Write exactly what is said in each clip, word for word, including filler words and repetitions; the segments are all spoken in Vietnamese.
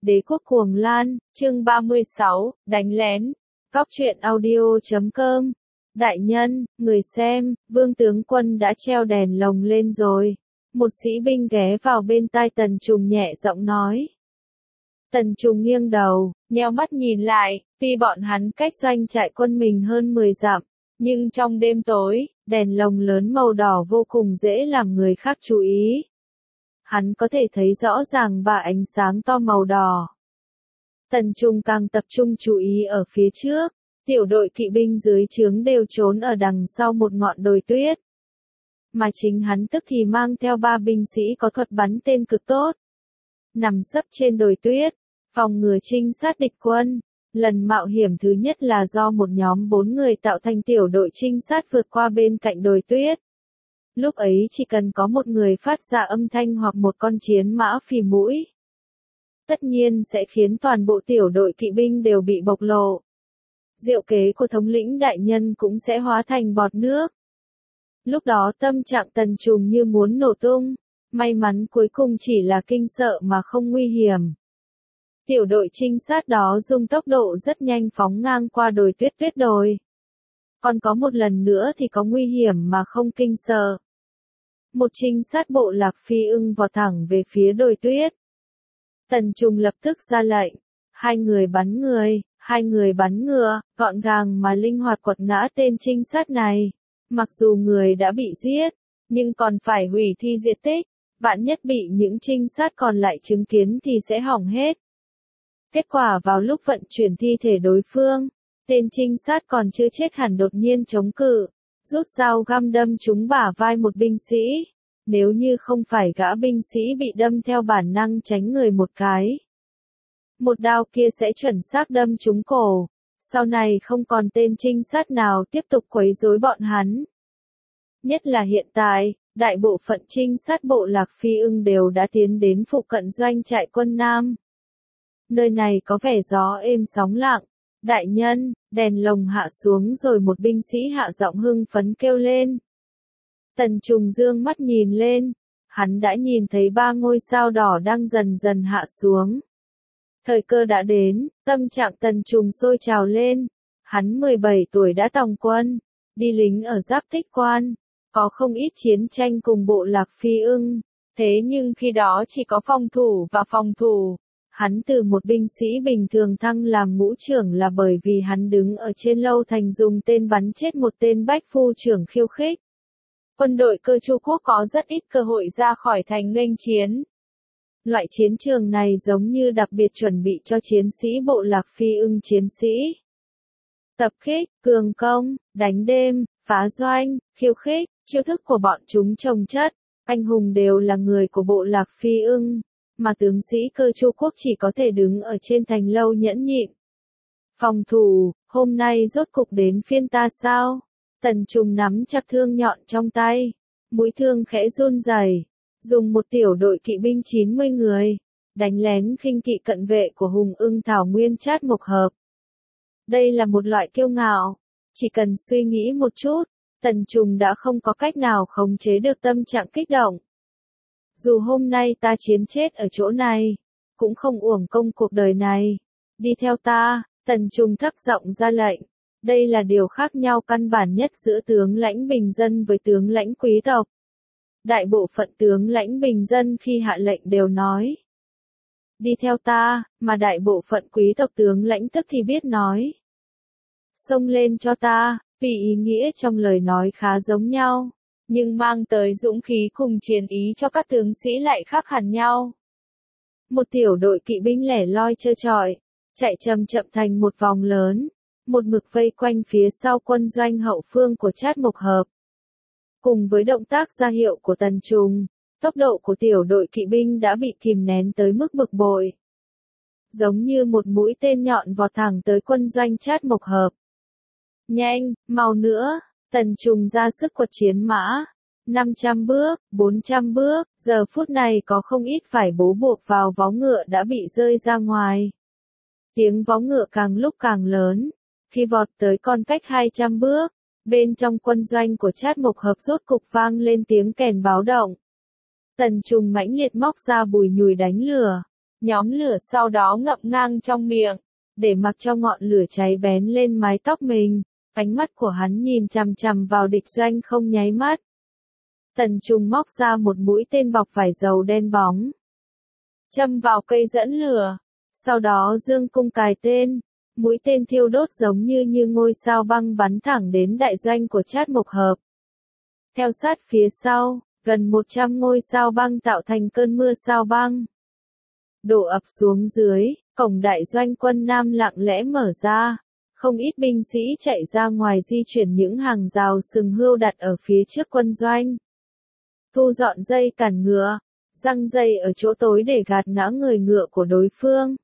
Đế quốc cuồng lan, chương ba mươi sáu, đánh lén. Góc truyện audio chấm com. Đại nhân, người xem, Vương tướng quân đã treo đèn lồng lên rồi. Một sĩ binh ghé vào bên tai Tần Trùng nhẹ giọng nói. Tần Trùng nghiêng đầu, nheo mắt nhìn lại, tuy bọn hắn cách doanh trại quân mình hơn mười dặm, nhưng trong đêm tối, đèn lồng lớn màu đỏ vô cùng dễ làm người khác chú ý. Hắn có thể thấy rõ ràng ba ánh sáng to màu đỏ. Tần Trùng càng tập trung chú ý ở phía trước, tiểu đội kỵ binh dưới trướng đều trốn ở đằng sau một ngọn đồi tuyết. Mà chính hắn tức thì mang theo ba binh sĩ có thuật bắn tên cực tốt. Nằm sấp trên đồi tuyết, phòng ngừa trinh sát địch quân. Lần mạo hiểm thứ nhất là do một nhóm bốn người tạo thành tiểu đội trinh sát vượt qua bên cạnh đồi tuyết. Lúc ấy chỉ cần có một người phát ra âm thanh hoặc một con chiến mã phì mũi, tất nhiên sẽ khiến toàn bộ tiểu đội kỵ binh đều bị bộc lộ. Diệu kế của thống lĩnh đại nhân cũng sẽ hóa thành bọt nước. Lúc đó tâm trạng Tần Trùng như muốn nổ tung, may mắn cuối cùng chỉ là kinh sợ mà không nguy hiểm. Tiểu đội trinh sát đó dùng tốc độ rất nhanh phóng ngang qua đồi tuyết tuyết đồi. Còn có một lần nữa thì có nguy hiểm mà không kinh sợ. Một trinh sát bộ Lạc Phi Ưng vọt thẳng về phía đồi tuyết. Tần Trùng lập tức ra lệnh, hai người bắn người, hai người bắn ngựa, gọn gàng mà linh hoạt quật ngã tên trinh sát này. Mặc dù người đã bị giết, nhưng còn phải hủy thi diệt tích, vạn nhất bị những trinh sát còn lại chứng kiến thì sẽ hỏng hết. Kết quả vào lúc vận chuyển thi thể đối phương, tên trinh sát còn chưa chết hẳn đột nhiên chống cự, rút dao găm đâm trúng bả vai một binh sĩ. Nếu như không phải gã binh sĩ bị đâm theo bản năng tránh người một cái, một đao kia sẽ chuẩn xác đâm trúng cổ. Sau này không còn tên trinh sát nào tiếp tục quấy rối bọn hắn. Nhất là hiện tại, đại bộ phận trinh sát bộ Lạc Phi Ưng đều đã tiến đến phụ cận doanh trại quân Nam. Nơi này có vẻ gió êm sóng lặng. Đại nhân, đèn lồng hạ xuống rồi, một binh sĩ hạ giọng hưng phấn kêu lên. Tần Trùng dương mắt nhìn lên, hắn đã nhìn thấy ba ngôi sao đỏ đang dần dần hạ xuống. Thời cơ đã đến, tâm trạng Tần Trùng sôi trào lên. Hắn mười bảy tuổi đã tòng quân, đi lính ở Giáp Tích Quan, có không ít chiến tranh cùng bộ Lạc Phi Ưng, thế nhưng khi đó chỉ có phòng thủ và phòng thủ. Hắn từ một binh sĩ bình thường thăng làm ngũ trưởng là bởi vì hắn đứng ở trên lâu thành dùng tên bắn chết một tên bách phu trưởng khiêu khích. Quân đội Cơ Chu Quốc có rất ít cơ hội ra khỏi thành nghênh chiến. Loại chiến trường này giống như đặc biệt chuẩn bị cho chiến sĩ bộ Lạc Phi Ưng chiến sĩ. Tập kích, cường công, đánh đêm, phá doanh, khiêu khích, chiêu thức của bọn chúng chồng chất, anh hùng đều là người của bộ Lạc Phi Ưng, mà tướng sĩ Cơ Chu Quốc chỉ có thể đứng ở trên thành lâu nhẫn nhịn. Phòng thủ, hôm nay rốt cục đến phiên ta sao? Tần Trùng nắm chặt thương nhọn trong tay, mũi thương khẽ run rẩy, dùng một tiểu đội kỵ binh chín mươi người, đánh lén khinh kỵ cận vệ của Hùng Ưng Thảo Nguyên Trát Mộc Hợp. Đây là một loại kiêu ngạo, chỉ cần suy nghĩ một chút, Tần Trùng đã không có cách nào khống chế được tâm trạng kích động. Dù hôm nay ta chiến chết ở chỗ này, cũng không uổng công cuộc đời này. Đi theo ta, Tần Trùng thấp giọng ra lệnh. Đây là điều khác nhau căn bản nhất giữa tướng lãnh bình dân với tướng lãnh quý tộc. Đại bộ phận tướng lãnh bình dân khi hạ lệnh đều nói đi theo ta, mà đại bộ phận quý tộc tướng lãnh tức thì biết nói xông lên cho ta, vì ý nghĩa trong lời nói khá giống nhau, nhưng mang tới dũng khí cùng chiến ý cho các tướng sĩ lại khác hẳn nhau. Một tiểu đội kỵ binh lẻ loi trơ trọi, chạy chậm chậm thành một vòng lớn, một mực vây quanh phía sau quân doanh hậu phương của Trát Mộc Hợp. Cùng với động tác ra hiệu của Tần Trùng, tốc độ của tiểu đội kỵ binh đã bị kìm nén tới mức bực bội. Giống như một mũi tên nhọn vọt thẳng tới quân doanh Trát Mộc Hợp. Nhanh, mau nữa, Tần Trùng ra sức quật chiến mã. năm trăm bước, bốn trăm bước, giờ phút này có không ít phải bó buộc vào vó ngựa đã bị rơi ra ngoài. Tiếng vó ngựa càng lúc càng lớn. Khi vọt tới còn cách hai trăm bước, bên trong quân doanh của Trát Mộc Hợp rốt cục vang lên tiếng kèn báo động. Tần Trùng mãnh liệt móc ra bùi nhùi đánh lửa, nhóm lửa sau đó ngậm ngang trong miệng, để mặc cho ngọn lửa cháy bén lên mái tóc mình. Ánh mắt của hắn nhìn chằm chằm vào địch doanh không nháy mắt. Tần Trùng móc ra một mũi tên bọc vải dầu đen bóng, châm vào cây dẫn lửa, sau đó dương cung cài tên, mũi tên thiêu đốt giống như như ngôi sao băng bắn thẳng đến đại doanh của Trát Mộc Hợp. Theo sát phía sau, gần một trăm ngôi sao băng tạo thành cơn mưa sao băng đổ ập xuống dưới, cổng đại doanh quân Nam lặng lẽ mở ra, không ít binh sĩ chạy ra ngoài di chuyển những hàng rào sừng hươu đặt ở phía trước quân doanh. Thu dọn dây cản ngựa, răng dây ở chỗ tối để gạt ngã người ngựa của đối phương.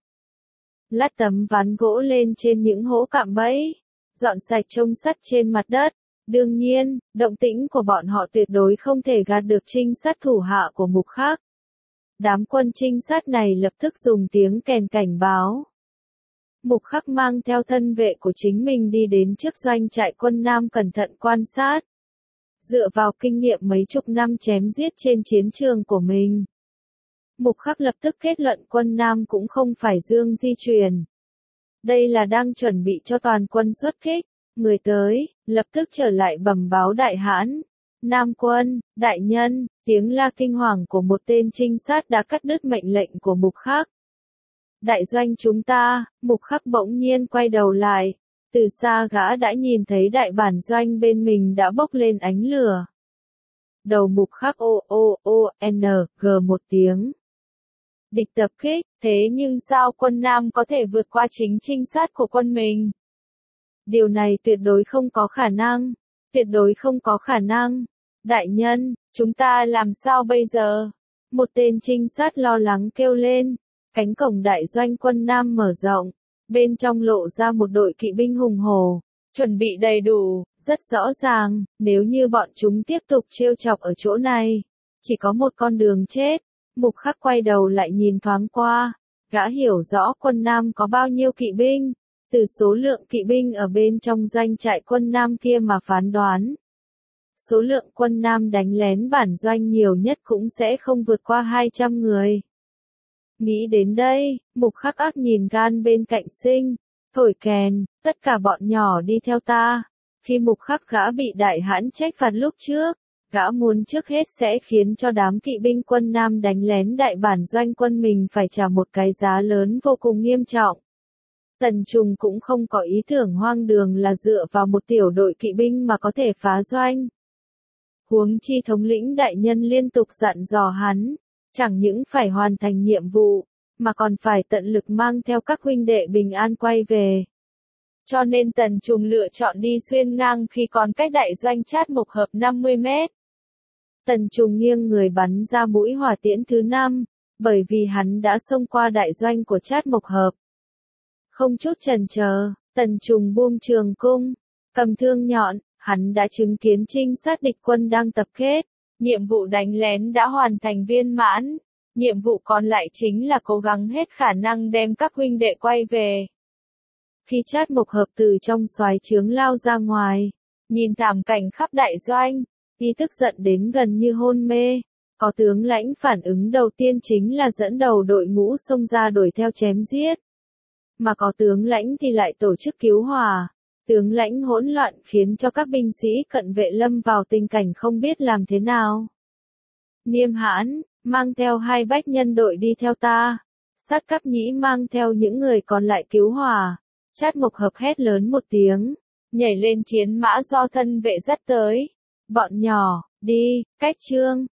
Lát tấm ván gỗ lên trên những hố cạm bẫy, dọn sạch chông sắt trên mặt đất. Đương nhiên, động tĩnh của bọn họ tuyệt đối không thể gạt được trinh sát thủ hạ của Mục Khắc. Đám quân trinh sát này lập tức dùng tiếng kèn cảnh báo. Mục Khắc mang theo thân vệ của chính mình đi đến trước doanh trại quân Nam cẩn thận quan sát. Dựa vào kinh nghiệm mấy chục năm chém giết trên chiến trường của mình, Mục Khắc lập tức kết luận quân Nam cũng không phải dương di chuyển. Đây là đang chuẩn bị cho toàn quân xuất kích. Người tới, lập tức trở lại bẩm báo đại hãn. Nam quân, đại nhân, tiếng la kinh hoàng của một tên trinh sát đã cắt đứt mệnh lệnh của Mục Khắc. Đại doanh chúng ta, Mục Khắc bỗng nhiên quay đầu lại. Từ xa gã đã nhìn thấy đại bản doanh bên mình đã bốc lên ánh lửa. Đầu Mục Khắc ô ô ô n g một tiếng. Địch tập kích, thế nhưng sao quân Nam có thể vượt qua chính trinh sát của quân mình? Điều này tuyệt đối không có khả năng, tuyệt đối không có khả năng. Đại nhân, chúng ta làm sao bây giờ? Một tên trinh sát lo lắng kêu lên. Cánh cổng đại doanh quân Nam mở rộng, bên trong lộ ra một đội kỵ binh hùng hổ, chuẩn bị đầy đủ, rất rõ ràng, nếu như bọn chúng tiếp tục trêu chọc ở chỗ này, chỉ có một con đường chết. Mục Khắc quay đầu lại nhìn thoáng qua, gã hiểu rõ quân Nam có bao nhiêu kỵ binh, từ số lượng kỵ binh ở bên trong doanh trại quân Nam kia mà phán đoán. Số lượng quân Nam đánh lén bản doanh nhiều nhất cũng sẽ không vượt qua hai trăm người. Nghĩ đến đây, Mục Khắc ác nhìn gan bên cạnh sinh, thổi kèn, tất cả bọn nhỏ đi theo ta. Khi Mục Khắc gã bị đại hãn trách phạt lúc trước, gã muốn trước hết sẽ khiến cho đám kỵ binh quân Nam đánh lén đại bản doanh quân mình phải trả một cái giá lớn vô cùng nghiêm trọng. Tần Trùng cũng không có ý tưởng hoang đường là dựa vào một tiểu đội kỵ binh mà có thể phá doanh. Huống chi thống lĩnh đại nhân liên tục dặn dò hắn, chẳng những phải hoàn thành nhiệm vụ, mà còn phải tận lực mang theo các huynh đệ bình an quay về. Cho nên Tần Trùng lựa chọn đi xuyên ngang khi còn cách đại doanh Trát Mộc Hợp năm mươi mét. Tần Trùng nghiêng người bắn ra mũi hỏa tiễn thứ năm, bởi vì hắn đã xông qua đại doanh của Trát Mộc Hợp. Không chút chần chờ, Tần Trùng buông trường cung, cầm thương nhọn, hắn đã chứng kiến trinh sát địch quân đang tập kết. Nhiệm vụ đánh lén đã hoàn thành viên mãn, nhiệm vụ còn lại chính là cố gắng hết khả năng đem các huynh đệ quay về. Khi Trát Mộc Hợp từ trong xoáy trướng lao ra ngoài, nhìn thảm cảnh khắp đại doanh, y tức giận đến gần như hôn mê. Có tướng lãnh phản ứng đầu tiên chính là dẫn đầu đội ngũ xông ra đuổi theo chém giết. Mà có tướng lãnh thì lại tổ chức cứu hỏa. Tướng lãnh hỗn loạn khiến cho các binh sĩ cận vệ lâm vào tình cảnh không biết làm thế nào. Niêm Hãn, mang theo hai bách nhân đội đi theo ta. Sát Cáp Nhĩ mang theo những người còn lại cứu hỏa. Trát Mộc Hợp hét lớn một tiếng, nhảy lên chiến mã do thân vệ dắt tới. Bọn nhỏ, đi, cách trương.